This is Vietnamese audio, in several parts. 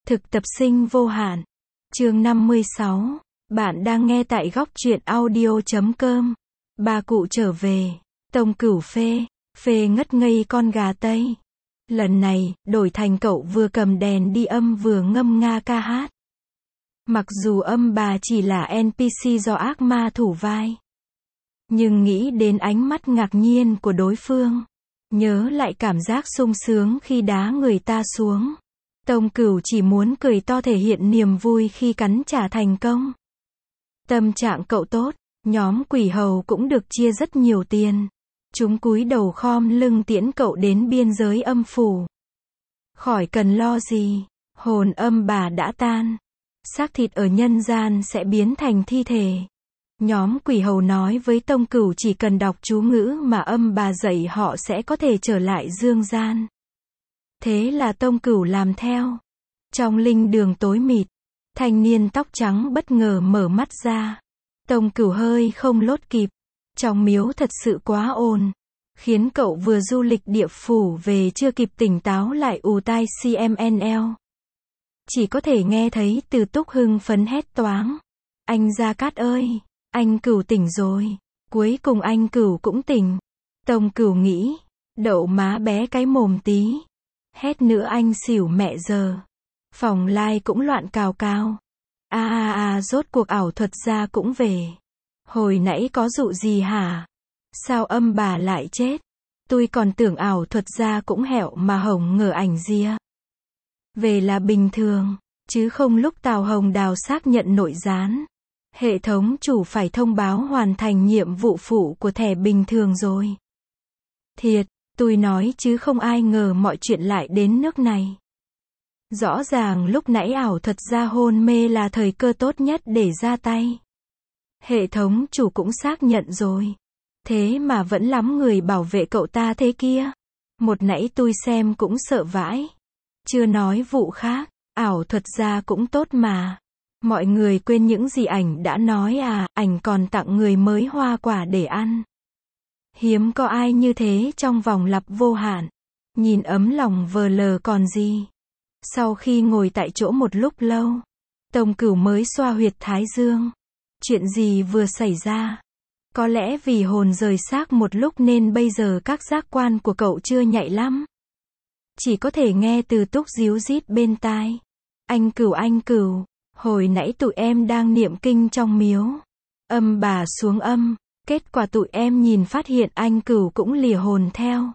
Thực tập sinh vô hạn. Chương 56. Bạn đang nghe tại góc truyện audio.com. Bà cụ trở về. Tông Cửu phê. Phê ngất ngây con gà Tây. Lần này, đổi thành cậu vừa cầm đèn đi âm vừa ngâm nga ca hát. Mặc dù âm bà chỉ là NPC do ác ma thủ vai. Nhưng nghĩ đến ánh mắt ngạc nhiên của đối phương. Nhớ lại cảm giác sung sướng khi đá người ta xuống. Tông Cửu chỉ muốn cười to thể hiện niềm vui khi cắn trả thành công. Tâm trạng cậu tốt, nhóm quỷ hầu cũng được chia rất nhiều tiền. Chúng cúi đầu khom lưng tiễn cậu đến biên giới âm phủ. Khỏi cần lo gì, hồn âm bà đã tan. Xác thịt ở nhân gian sẽ biến thành thi thể. Nhóm quỷ hầu nói với Tông Cửu chỉ cần đọc chú ngữ mà âm bà dạy họ sẽ có thể trở lại dương gian. Thế là Tông Cửu làm theo. Trong linh đường tối mịt, thanh niên tóc trắng bất ngờ mở mắt ra. Tông Cửu hơi không lốt kịp. Trong miếu thật sự quá ồn, khiến cậu vừa du lịch địa phủ về chưa kịp tỉnh táo lại ù tai CMNL. Chỉ có thể nghe thấy Từ Túc hưng phấn hét toáng. Anh Gia Cát ơi, anh Cửu tỉnh rồi. Cuối cùng anh Cửu cũng tỉnh. Tông Cửu nghĩ, đậu má bé cái mồm tí. Hét nữa anh xỉu mẹ giờ. Phòng lai cũng loạn cào cào. Rốt cuộc ảo thuật gia cũng về. Hồi nãy có dụ gì hả? Sao âm bà lại chết? Tôi còn tưởng ảo thuật gia cũng hẹo mà hổng ngờ ảnh ria. Về là bình thường, chứ không lúc Tào Hồng Đào xác nhận nội gián. Hệ thống chủ phải thông báo hoàn thành nhiệm vụ phụ của thẻ bình thường rồi. Thiệt, tôi nói chứ không ai ngờ mọi chuyện lại đến nước này. Rõ ràng lúc nãy ảo thuật gia hôn mê là thời cơ tốt nhất để ra tay. Hệ thống chủ cũng xác nhận rồi. Thế mà vẫn lắm người bảo vệ cậu ta thế kia. Một nãy tôi xem cũng sợ vãi. Chưa nói vụ khác, ảo thuật gia cũng tốt mà. Mọi người quên những gì ảnh đã nói à, ảnh còn tặng người mới hoa quả để ăn. Hiếm có ai như thế trong vòng lặp vô hạn. Nhìn ấm lòng vờ lờ còn gì. Sau khi ngồi tại chỗ một lúc lâu, Tông Cửu mới xoa huyệt thái dương. Chuyện gì vừa xảy ra? Có lẽ vì hồn rời xác một lúc nên bây giờ các giác quan của cậu chưa nhạy lắm. Chỉ có thể nghe Từ Túc díu dít bên tai. Anh Cửu, hồi nãy tụi em đang niệm kinh trong miếu. Âm bà xuống âm, kết quả tụi em nhìn phát hiện anh Cửu cũng lìa hồn theo.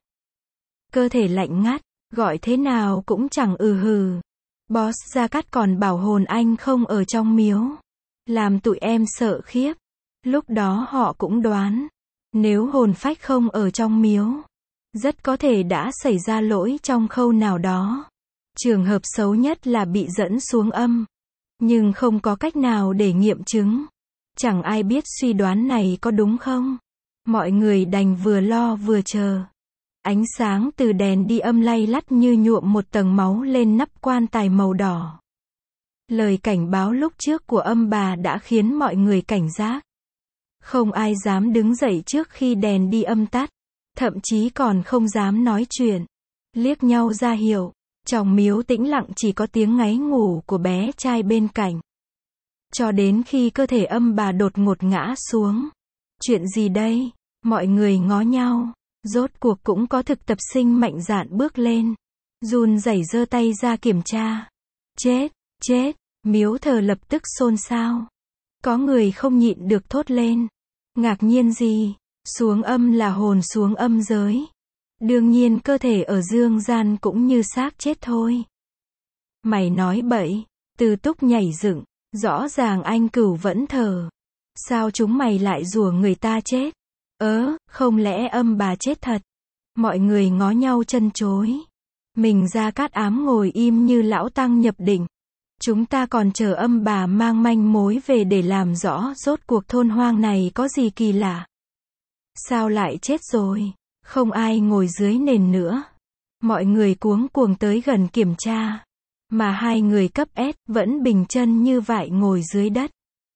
Cơ thể lạnh ngắt, gọi thế nào cũng chẳng hừ. Boss Gia Cát còn bảo hồn anh không ở trong miếu. Làm tụi em sợ khiếp. Lúc đó họ cũng đoán, nếu hồn phách không ở trong miếu, rất có thể đã xảy ra lỗi trong khâu nào đó. Trường hợp xấu nhất là bị dẫn xuống âm. Nhưng không có cách nào để nghiệm chứng. Chẳng ai biết suy đoán này có đúng không. Mọi người đành vừa lo vừa chờ. Ánh sáng từ đèn đi âm lay lắt như nhuộm một tầng máu lên nắp quan tài màu đỏ. Lời cảnh báo lúc trước của âm bà đã khiến mọi người cảnh giác. Không ai dám đứng dậy trước khi đèn đi âm tắt. Thậm chí còn không dám nói chuyện. Liếc nhau ra hiệu. Trong miếu tĩnh lặng chỉ có tiếng ngáy ngủ của bé trai bên cạnh. Cho đến khi cơ thể âm bà đột ngột ngã xuống. Chuyện gì đây? Mọi người ngó nhau. Rốt cuộc cũng có thực tập sinh mạnh dạn bước lên. Run rẩy giơ tay ra kiểm tra. Chết, miếu thờ lập tức xôn xao. Có người không nhịn được thốt lên. Ngạc nhiên gì? Xuống âm là hồn xuống âm giới. Đương nhiên cơ thể ở dương gian cũng như xác chết thôi. Mày nói bậy. Từ Túc nhảy dựng. Rõ ràng anh Cửu vẫn thở. Sao chúng mày lại rủa người ta chết? Không lẽ âm bà chết thật? Mọi người ngó nhau chân chối. Mình Gia Cát ám ngồi im như lão tăng nhập định. Chúng ta còn chờ âm bà mang manh mối về để làm rõ rốt cuộc thôn hoang này có gì kỳ lạ. Sao lại chết rồi? Không ai ngồi dưới nền nữa. Mọi người cuống cuồng tới gần kiểm tra. Mà hai người cấp S vẫn bình chân như vại ngồi dưới đất.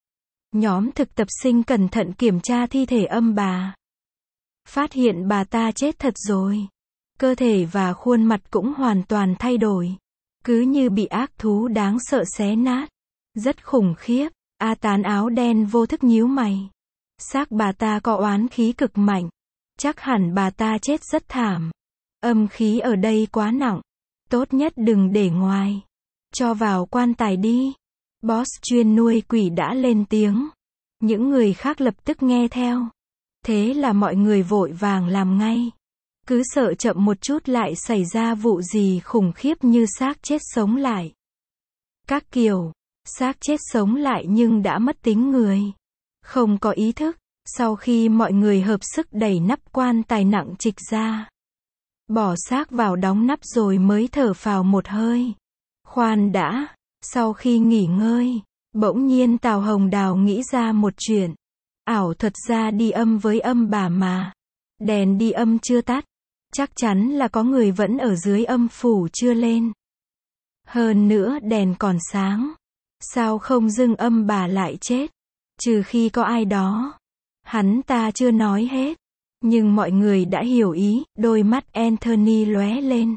Nhóm thực tập sinh cẩn thận kiểm tra thi thể âm bà. Phát hiện bà ta chết thật rồi. Cơ thể và khuôn mặt cũng hoàn toàn thay đổi. cứ như bị ác thú đáng sợ xé nát. Rất khủng khiếp. A Tán áo đen vô thức nhíu mày. Xác bà ta có oán khí cực mạnh. Chắc hẳn bà ta chết rất thảm. Âm khí ở đây quá nặng. Tốt nhất đừng để ngoài. Cho vào quan tài đi. Boss chuyên nuôi quỷ đã lên tiếng. Những người khác lập tức nghe theo. Thế là mọi người vội vàng làm ngay. Cứ sợ chậm một chút lại xảy ra vụ gì khủng khiếp như xác chết sống lại. Các kiểu, xác chết sống lại nhưng đã mất tính người. Không có ý thức. Sau khi mọi người hợp sức đẩy nắp quan tài nặng trịch ra. Bỏ xác vào đóng nắp rồi mới thở phào một hơi. Khoan đã. Sau khi nghỉ ngơi, bỗng nhiên Tào Hồng Đào nghĩ ra một chuyện. Ảo thuật ra đi âm với âm bà mà. Đèn đi âm chưa tắt. Chắc chắn là có người vẫn ở dưới âm phủ chưa lên. Hơn nữa đèn còn sáng. Sao không dưng âm bà lại chết? Trừ khi có ai đó. Hắn ta chưa nói hết. Nhưng mọi người đã hiểu ý, đôi mắt Anthony lóe lên.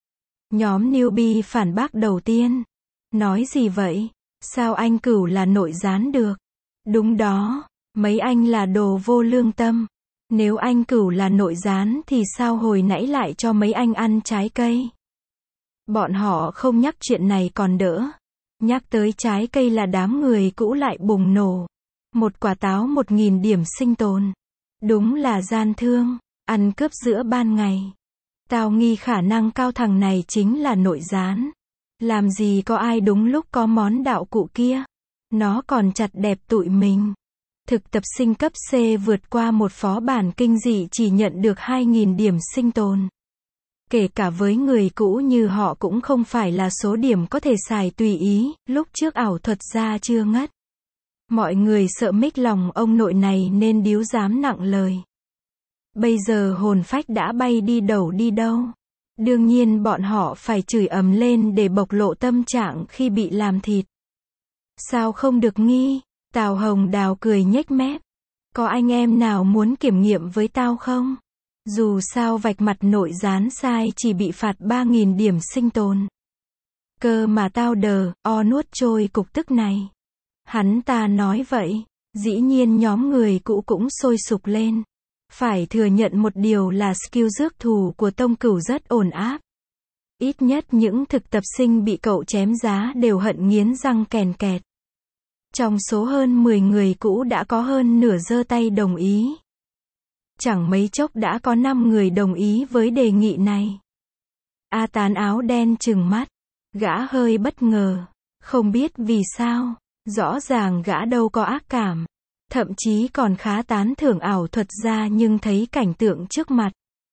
Nhóm newbie phản bác đầu tiên. Nói gì vậy? Sao anh Cửu là nội gián được? Đúng đó, mấy anh là đồ vô lương tâm. Nếu anh Cửu là nội gián thì sao hồi nãy lại cho mấy anh ăn trái cây? Bọn họ không nhắc chuyện này còn đỡ. Nhắc tới trái cây là đám người cũ lại bùng nổ. Một quả táo 1000 điểm sinh tồn. Đúng là gian thương, ăn cướp giữa ban ngày. Tao nghi khả năng cao thằng này chính là nội gián. Làm gì có ai đúng lúc có món đạo cụ kia. Nó còn chặt đẹp tụi mình. Thực tập sinh cấp C vượt qua một phó bản kinh dị chỉ nhận được 2000 điểm sinh tồn. Kể cả với người cũ như họ cũng không phải là số điểm có thể xài tùy ý, lúc trước ảo thuật ra chưa ngất. Mọi người sợ mích lòng ông nội này nên điếu dám nặng lời. Bây giờ hồn phách đã bay đi đâu đi đâu. Đương nhiên bọn họ phải chửi ầm lên để bộc lộ tâm trạng khi bị làm thịt. Sao không được nghi? Tào Hồng Đào cười nhếch mép. Có anh em nào muốn kiểm nghiệm với tao không? Dù sao vạch mặt nội gián sai chỉ bị phạt 3000 điểm sinh tồn. Cơ mà tao nuốt trôi cục tức này. Hắn ta nói vậy. Dĩ nhiên nhóm người cũ cũng sôi sục lên. Phải thừa nhận một điều là skill rước thù của Tông Cửu rất ổn áp. Ít nhất những thực tập sinh bị cậu chém giá đều hận nghiến răng kèn kẹt. Trong số hơn 10 người cũ đã có hơn nửa giơ tay đồng ý. Chẳng mấy chốc đã có 5 người đồng ý với đề nghị này. A Tán áo đen trừng mắt. Gã hơi bất ngờ. Không biết vì sao. Rõ ràng gã đâu có ác cảm. Thậm chí còn khá tán thưởng ảo thuật ra nhưng thấy cảnh tượng trước mặt.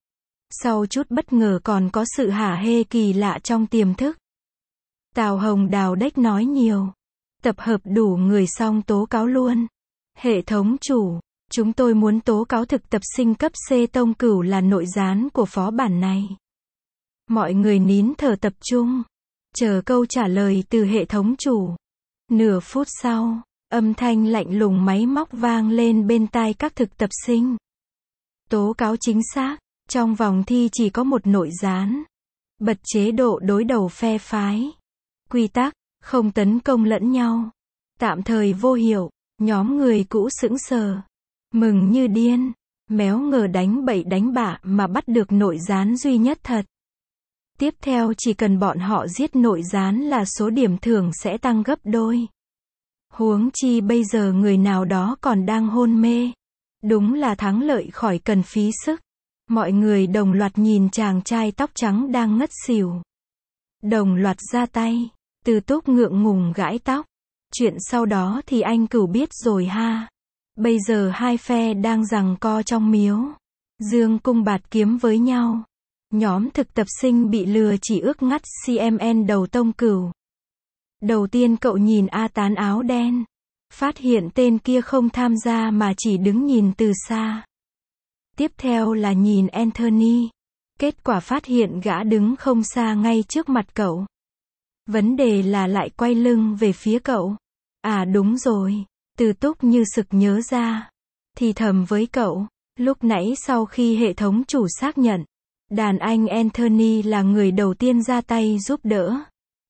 Sau chút bất ngờ còn có sự hả hê kỳ lạ trong tiềm thức. Tào Hồng Đào đếch nói nhiều. Tập hợp đủ người xong tố cáo luôn. Hệ thống chủ, chúng tôi muốn tố cáo thực tập sinh cấp C Tông Cửu là nội gián của phó bản này. Mọi người nín thở tập trung. Chờ câu trả lời từ hệ thống chủ. Nửa phút sau, âm thanh lạnh lùng máy móc vang lên bên tai các thực tập sinh. Tố cáo chính xác, trong vòng thi chỉ có một nội gián. Bật chế độ đối đầu phe phái. Quy tắc, không tấn công lẫn nhau. Tạm thời vô hiệu, nhóm người cũ sững sờ. Mừng như điên, méo ngờ đánh bậy đánh bạ mà bắt được nội gián duy nhất thật. Tiếp theo chỉ cần bọn họ giết nội gián là số điểm thưởng sẽ tăng gấp đôi. Huống chi bây giờ người nào đó còn đang hôn mê. Đúng là thắng lợi khỏi cần phí sức. Mọi người đồng loạt nhìn chàng trai tóc trắng đang ngất xỉu. Đồng loạt ra tay. Từ Túc ngượng ngùng gãi tóc. Chuyện sau đó thì anh Cửu biết rồi ha. Bây giờ hai phe đang giằng co trong miếu. Dương cung bạt kiếm với nhau. Nhóm thực tập sinh bị lừa chỉ ước ngắt CMN đầu Tông Cửu. Đầu tiên cậu nhìn A Tán áo đen. Phát hiện tên kia không tham gia mà chỉ đứng nhìn từ xa. Tiếp theo là nhìn Anthony. Kết quả phát hiện gã đứng không xa ngay trước mặt cậu. Vấn đề là lại quay lưng về phía cậu. À đúng rồi. Từ Túc như sực nhớ ra. Thì thầm với cậu. Lúc nãy sau khi hệ thống chủ xác nhận. Đàn anh Anthony là người đầu tiên ra tay giúp đỡ.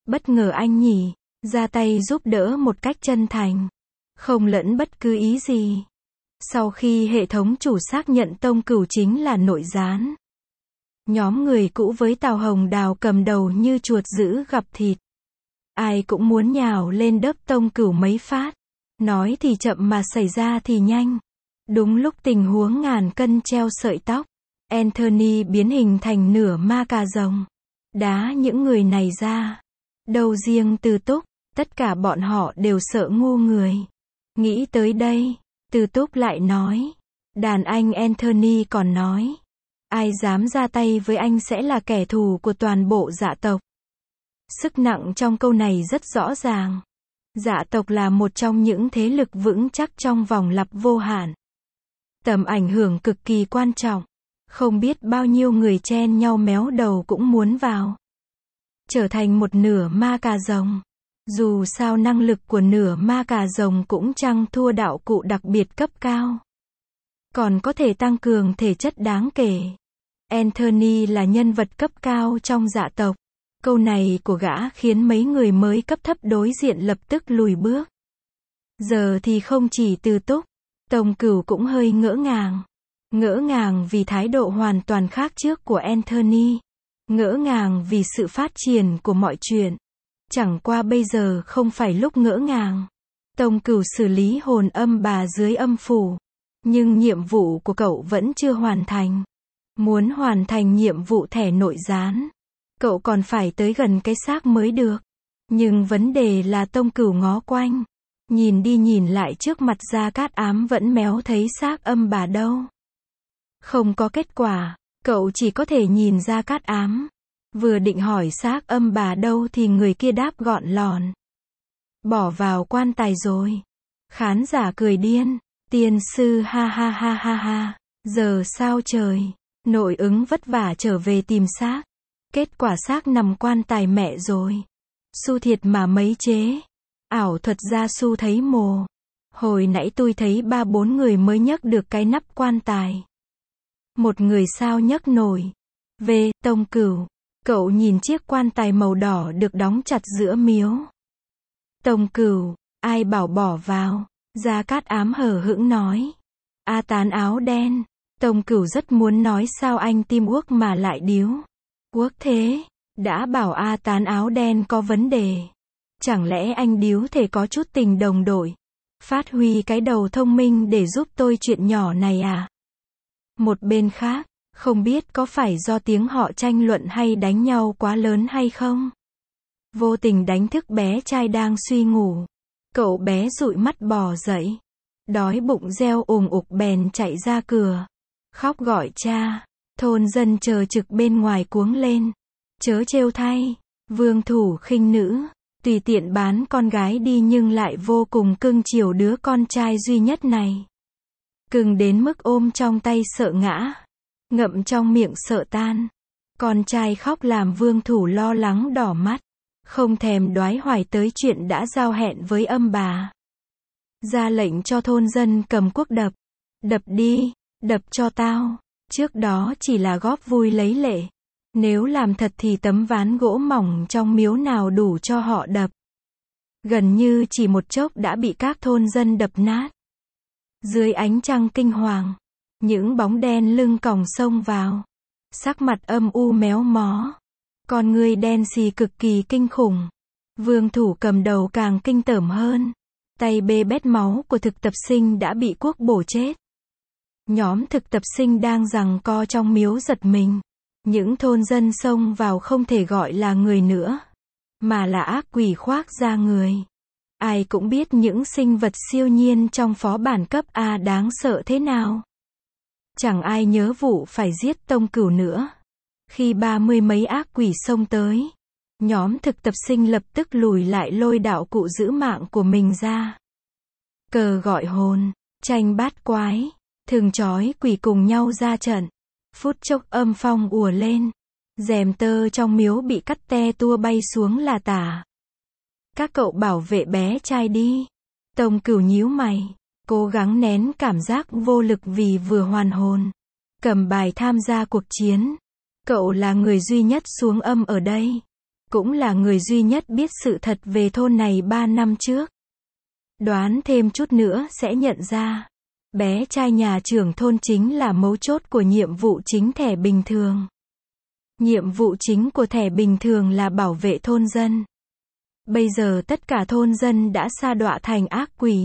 Bất ngờ anh nhỉ, ra tay giúp đỡ một cách chân thành, không lẫn bất cứ ý gì. Sau khi hệ thống chủ xác nhận Tông Cửu chính là nội gián, nhóm người cũ với Tào Hồng Đào cầm đầu như chuột dữ gặp thịt. Ai cũng muốn nhào lên đớp Tông Cửu mấy phát. Nói thì chậm mà xảy ra thì nhanh. Đúng lúc tình huống ngàn cân treo sợi tóc, Anthony biến hình thành nửa ma cà rồng, đá những người này ra. Đâu riêng Từ Túc, tất cả bọn họ đều sợ ngu người. Nghĩ tới đây, Từ Túc lại nói. Đàn anh Anthony còn nói. Ai dám ra tay với anh sẽ là kẻ thù của toàn bộ Dạ tộc. Sức nặng trong câu này rất rõ ràng. Dạ tộc là một trong những thế lực vững chắc trong vòng lặp vô hạn. Tầm ảnh hưởng cực kỳ quan trọng. Không biết bao nhiêu người chen nhau méo đầu cũng muốn vào. Trở thành một nửa ma cà rồng. Dù sao năng lực của nửa ma cà rồng cũng chẳng thua đạo cụ đặc biệt cấp cao. Còn có thể tăng cường thể chất đáng kể. Anthony là nhân vật cấp cao trong Dạ tộc. Câu này của gã khiến mấy người mới cấp thấp đối diện lập tức lùi bước. Giờ thì không chỉ Từ Túc, Tông Cửu cũng hơi ngỡ ngàng. Ngỡ ngàng vì thái độ hoàn toàn khác trước của Anthony. Ngỡ ngàng vì sự phát triển của mọi chuyện. Chẳng qua bây giờ không phải lúc ngỡ ngàng. Tông Cửu xử lý hồn âm bà dưới âm phủ. Nhưng nhiệm vụ của cậu vẫn chưa hoàn thành. Muốn hoàn thành nhiệm vụ thẻ nội gián, cậu còn phải tới gần cái xác mới được. Nhưng vấn đề là Tông Cửu ngó quanh, nhìn đi nhìn lại trước mặt Gia Cát Ám vẫn méo thấy xác âm bà đâu. Không có kết quả, cậu chỉ có thể nhìn Gia Cát Ám. Vừa định hỏi xác âm bà đâu thì người kia đáp gọn lòn. Bỏ vào quan tài rồi. Khán giả cười điên. Tiên sư ha ha ha ha ha. Giờ sao trời. Nội ứng vất vả trở về tìm xác. Kết quả xác nằm quan tài mẹ rồi. Su thiệt mà mấy chế. Ảo thuật gia Su thấy mồ. Hồi nãy tôi thấy 3-4 người mới nhấc được cái nắp quan tài. Một người sao nhấc nổi. Về, Tông Cửu. Cậu nhìn chiếc quan tài màu đỏ được đóng chặt giữa miếu. Tông Cửu, ai bảo bỏ vào? Gia Cát Ám hờ hững nói. A Tán áo đen. Tông Cửu rất muốn nói sao anh tim uốc mà lại điếu. Uốc thế, đã bảo A Tán áo đen có vấn đề. Chẳng lẽ anh điếu thể có chút tình đồng đội. Phát huy cái đầu thông minh để giúp tôi chuyện nhỏ này à? Một bên khác, không biết có phải do tiếng họ tranh luận hay đánh nhau quá lớn hay không? Vô tình đánh thức bé trai đang suy ngủ. Cậu bé dụi mắt bò dậy. Đói bụng reo ùng ục bèn chạy ra cửa. Khóc gọi cha. Thôn dân chờ trực bên ngoài cuống lên. Chớ trêu thay. Vương thủ khinh nữ. Tùy tiện bán con gái đi nhưng lại vô cùng cưng chiều đứa con trai duy nhất này. Cưng đến mức ôm trong tay sợ ngã. Ngậm trong miệng sợ tan. Con trai khóc làm vương thủ lo lắng đỏ mắt. Không thèm đoái hoài tới chuyện đã giao hẹn với âm bà. Ra lệnh cho thôn dân cầm cuốc đập. Đập đi, đập cho tao. Trước đó chỉ là góp vui lấy lệ. Nếu làm thật thì tấm ván gỗ mỏng trong miếu nào đủ cho họ đập. Gần như chỉ một chốc đã bị các thôn dân đập nát. Dưới ánh trăng kinh hoàng, những bóng đen lưng còng xông vào. Sắc mặt âm u méo mó. Con người đen xì cực kỳ kinh khủng. Vương thủ cầm đầu càng kinh tởm hơn. Tay bê bết máu của thực tập sinh đã bị cuốc bổ chết. Nhóm thực tập sinh đang giằng co trong miếu giật mình. Những thôn dân xông vào không thể gọi là người nữa, mà là ác quỷ khoác da người. Ai cũng biết những sinh vật siêu nhiên trong phó bản cấp A đáng sợ thế nào. Chẳng ai nhớ vụ phải giết Tông Cửu nữa. Khi 30 mấy ác quỷ xông tới, nhóm thực tập sinh lập tức lùi lại lôi đạo cụ giữ mạng của mình ra. Cờ gọi hồn, tranh bát quái, thường chói quỷ cùng nhau ra trận. Phút chốc âm phong ùa lên. Rèm tơ trong miếu bị cắt te tua bay xuống là tả. Các cậu bảo vệ bé trai đi. Tông Cửu nhíu mày. Cố gắng nén cảm giác vô lực vì vừa hoàn hồn. Cầm bài tham gia cuộc chiến. Cậu là người duy nhất xuống âm ở đây. cũng là người duy nhất biết sự thật về thôn này 3 năm trước. Đoán thêm chút nữa sẽ nhận ra, bé trai nhà trưởng thôn chính là mấu chốt của nhiệm vụ chính thẻ bình thường. Nhiệm vụ chính của thẻ bình thường là bảo vệ thôn dân. Bây giờ tất cả thôn dân đã sa đọa thành ác quỷ.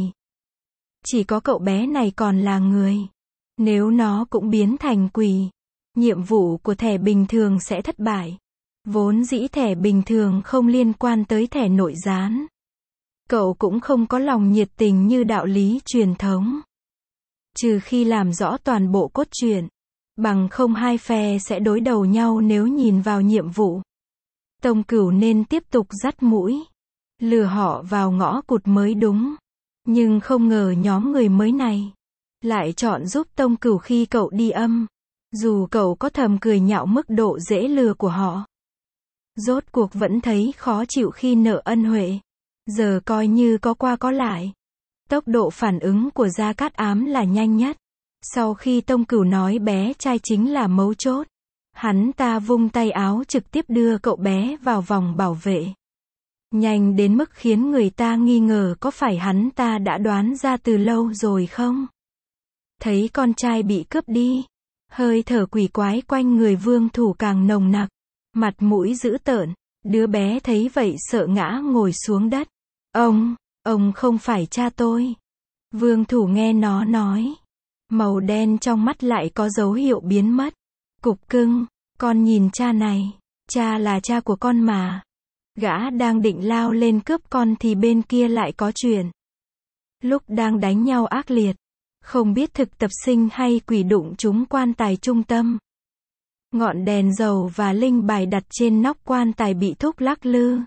Chỉ có cậu bé này còn là người. Nếu nó cũng biến thành quỷ, nhiệm vụ của thẻ bình thường sẽ thất bại. Vốn dĩ thẻ bình thường không liên quan tới thẻ nội gián. Cậu cũng không có lòng nhiệt tình như đạo lý truyền thống. Trừ khi làm rõ toàn bộ cốt truyện. Bằng không hai phe sẽ đối đầu nhau nếu nhìn vào nhiệm vụ. Tông Cửu nên tiếp tục dắt mũi. Lừa họ vào ngõ cụt mới đúng. Nhưng không ngờ nhóm người mới này lại chọn giúp Tông Cửu khi cậu đi âm. Dù cậu có thầm cười nhạo mức độ dễ lừa của họ. Rốt cuộc vẫn thấy khó chịu khi nợ ân huệ. Giờ coi như có qua có lại. Tốc độ phản ứng của Gia Cát Ám là nhanh nhất. Sau khi Tông Cửu nói bé trai chính là mấu chốt, hắn ta vung tay áo trực tiếp đưa cậu bé vào vòng bảo vệ. Nhanh đến mức khiến người ta nghi ngờ có phải hắn ta đã đoán ra từ lâu rồi không? Thấy con trai bị cướp đi, hơi thở quỷ quái quanh người Vương Thủ càng nồng nặc, mặt mũi dữ tợn, đứa bé thấy vậy sợ ngã ngồi xuống đất. Ông không phải cha tôi. Vương Thủ nghe nó nói. Màu đen trong mắt lại có dấu hiệu biến mất. Cục cưng, con nhìn cha này, cha là cha của con mà. Gã đang định lao lên cướp con thì bên kia lại có chuyện. Lúc đang đánh nhau ác liệt, không biết thực tập sinh hay quỷ đụng trúng quan tài trung tâm. Ngọn đèn dầu và linh bài đặt trên nóc quan tài bị thúc lắc lư.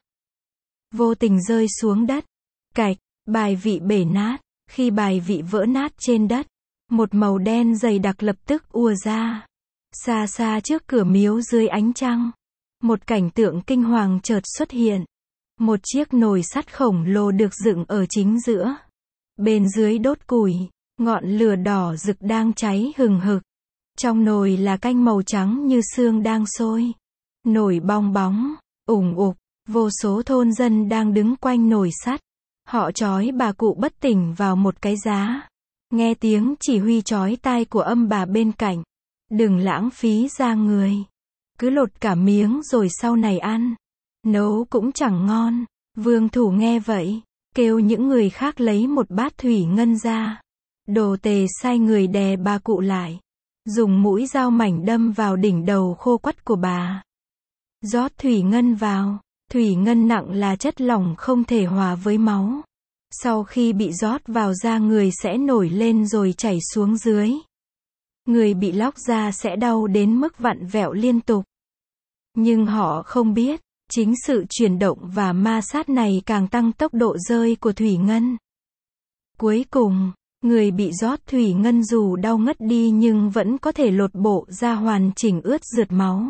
Vô tình rơi xuống đất. Cạch, bài vị bể nát. Khi bài vị vỡ nát trên đất, một màu đen dày đặc lập tức ùa ra. Xa xa trước cửa miếu dưới ánh trăng, một cảnh tượng kinh hoàng chợt xuất hiện. Một chiếc nồi sắt khổng lồ được dựng ở chính giữa. Bên dưới đốt củi, ngọn lửa đỏ rực đang cháy hừng hực. Trong nồi là canh màu trắng như xương đang sôi. Nồi bong bóng, ủng ục, vô số thôn dân đang đứng quanh nồi sắt. Họ trói bà cụ bất tỉnh vào một cái giá. Nghe tiếng chỉ huy chói tai của âm bà bên cạnh. Đừng lãng phí ra người. Cứ lột cả miếng rồi sau này ăn. Nấu cũng chẳng ngon. Vương Thủ nghe vậy, kêu những người khác lấy một bát thủy ngân ra. Đồ Tề sai người đè bà cụ lại. Dùng mũi dao mảnh đâm vào đỉnh đầu khô quắt của bà. Rót thủy ngân vào. Thủy ngân nặng là chất lỏng không thể hòa với máu. Sau khi bị rót vào da người sẽ nổi lên rồi chảy xuống dưới. Người bị lóc da sẽ đau đến mức vặn vẹo liên tục. Nhưng họ không biết, chính sự chuyển động và ma sát này càng tăng tốc độ rơi của thủy ngân. Cuối cùng, người bị rót thủy ngân dù đau ngất đi nhưng vẫn có thể lột bộ da hoàn chỉnh ướt rượt máu.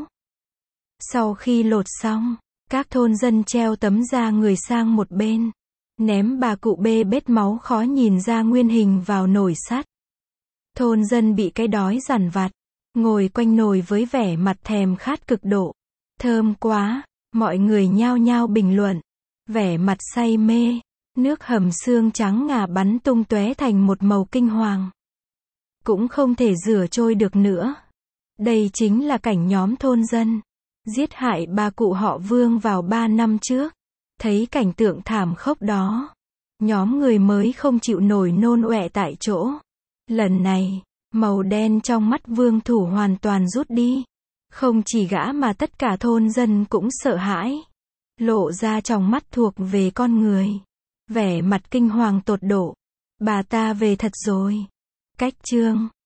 Sau khi lột xong, các thôn dân treo tấm da người sang một bên, ném bà cụ bê bết máu khó nhìn ra nguyên hình vào nồi sắt. Thôn dân bị cái đói dằn vặt, ngồi quanh nồi với vẻ mặt thèm khát cực độ. Thơm quá, mọi người nhao nhao bình luận, vẻ mặt say mê, nước hầm xương trắng ngà bắn tung tóe thành một màu kinh hoàng. Cũng không thể rửa trôi được nữa. Đây chính là cảnh nhóm thôn dân giết hại bà cụ họ Vương vào 3 năm trước. Thấy cảnh tượng thảm khốc đó, nhóm người mới không chịu nổi nôn ọe tại chỗ. Lần này, màu đen trong mắt Vương Thủ hoàn toàn rút đi. Không chỉ gã mà tất cả thôn dân cũng sợ hãi. Lộ ra trong mắt thuộc về con người. Vẻ mặt kinh hoàng tột độ. Bà ta về thật rồi. Cách chương